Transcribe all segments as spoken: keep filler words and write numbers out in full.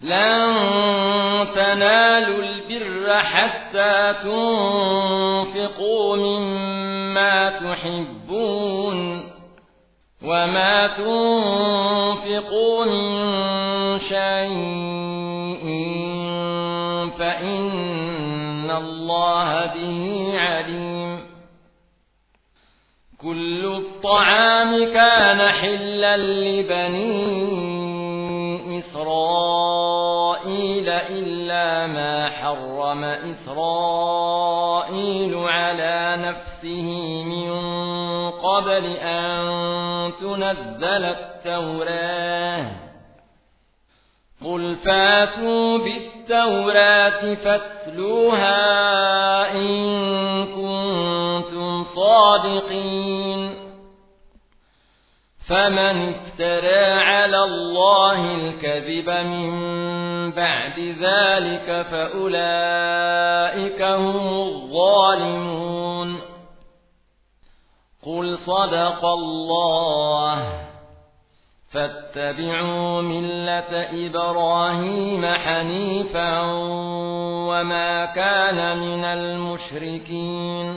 لن تنالوا البر حتى تنفقوا مما تحبون وما تنفقوا من شيء فإن الله به عليم. كل الطعام كان حلا لبني إسرائيل إلا ما حرم إسرائيل على نفسه من قبل أن تنزل التوراة. قل فاتوا بالتوراة فاتلوها إن كنتم صادقين. فمن افترى على الله الكذب من بعد ذلك فأولئك هم الظالمون. قل صدق الله فاتبعوا ملة إبراهيم حنيفا وما كان من المشركين.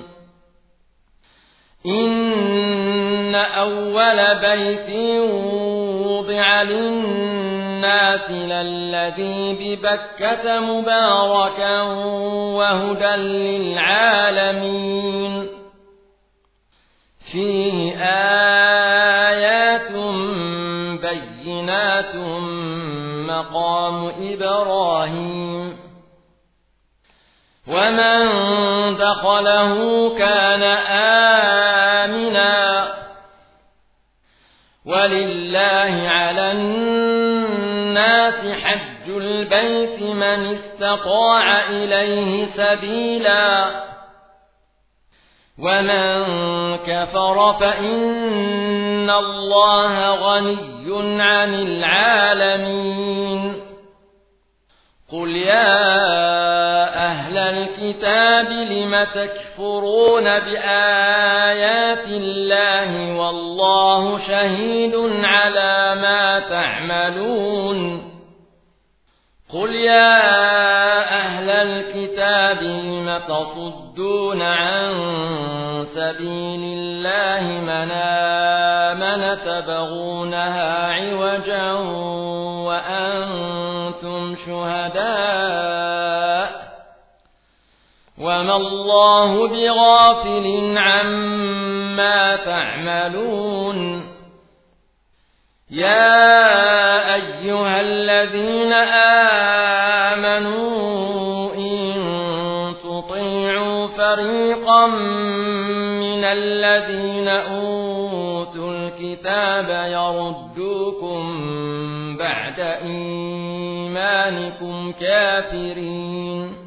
إن أول بيت وضع للناس للذي ببكة مباركا وهدى للعالمين. فيه آيات بينات مقام إبراهيم ومن دخله كان آمنا ولله على الناس حج البيت من استطاع إليه سبيلا ومن كفر فإن الله غني عن العالمين. قل يا أهل الكتاب لم تكفرون بآيات الله والله شهيد على ما تعملون. قل يا أهل الكتاب لم تصدون عن سبيل الله من آمن تبغونها عوجا وأنتم شهداء وما الله بغافل عما تعملون. يا أيها الذين آمنوا إن تطيعوا فريقا من الذين أوتوا الكتاب يردوكم بعد إيمانكم كافرين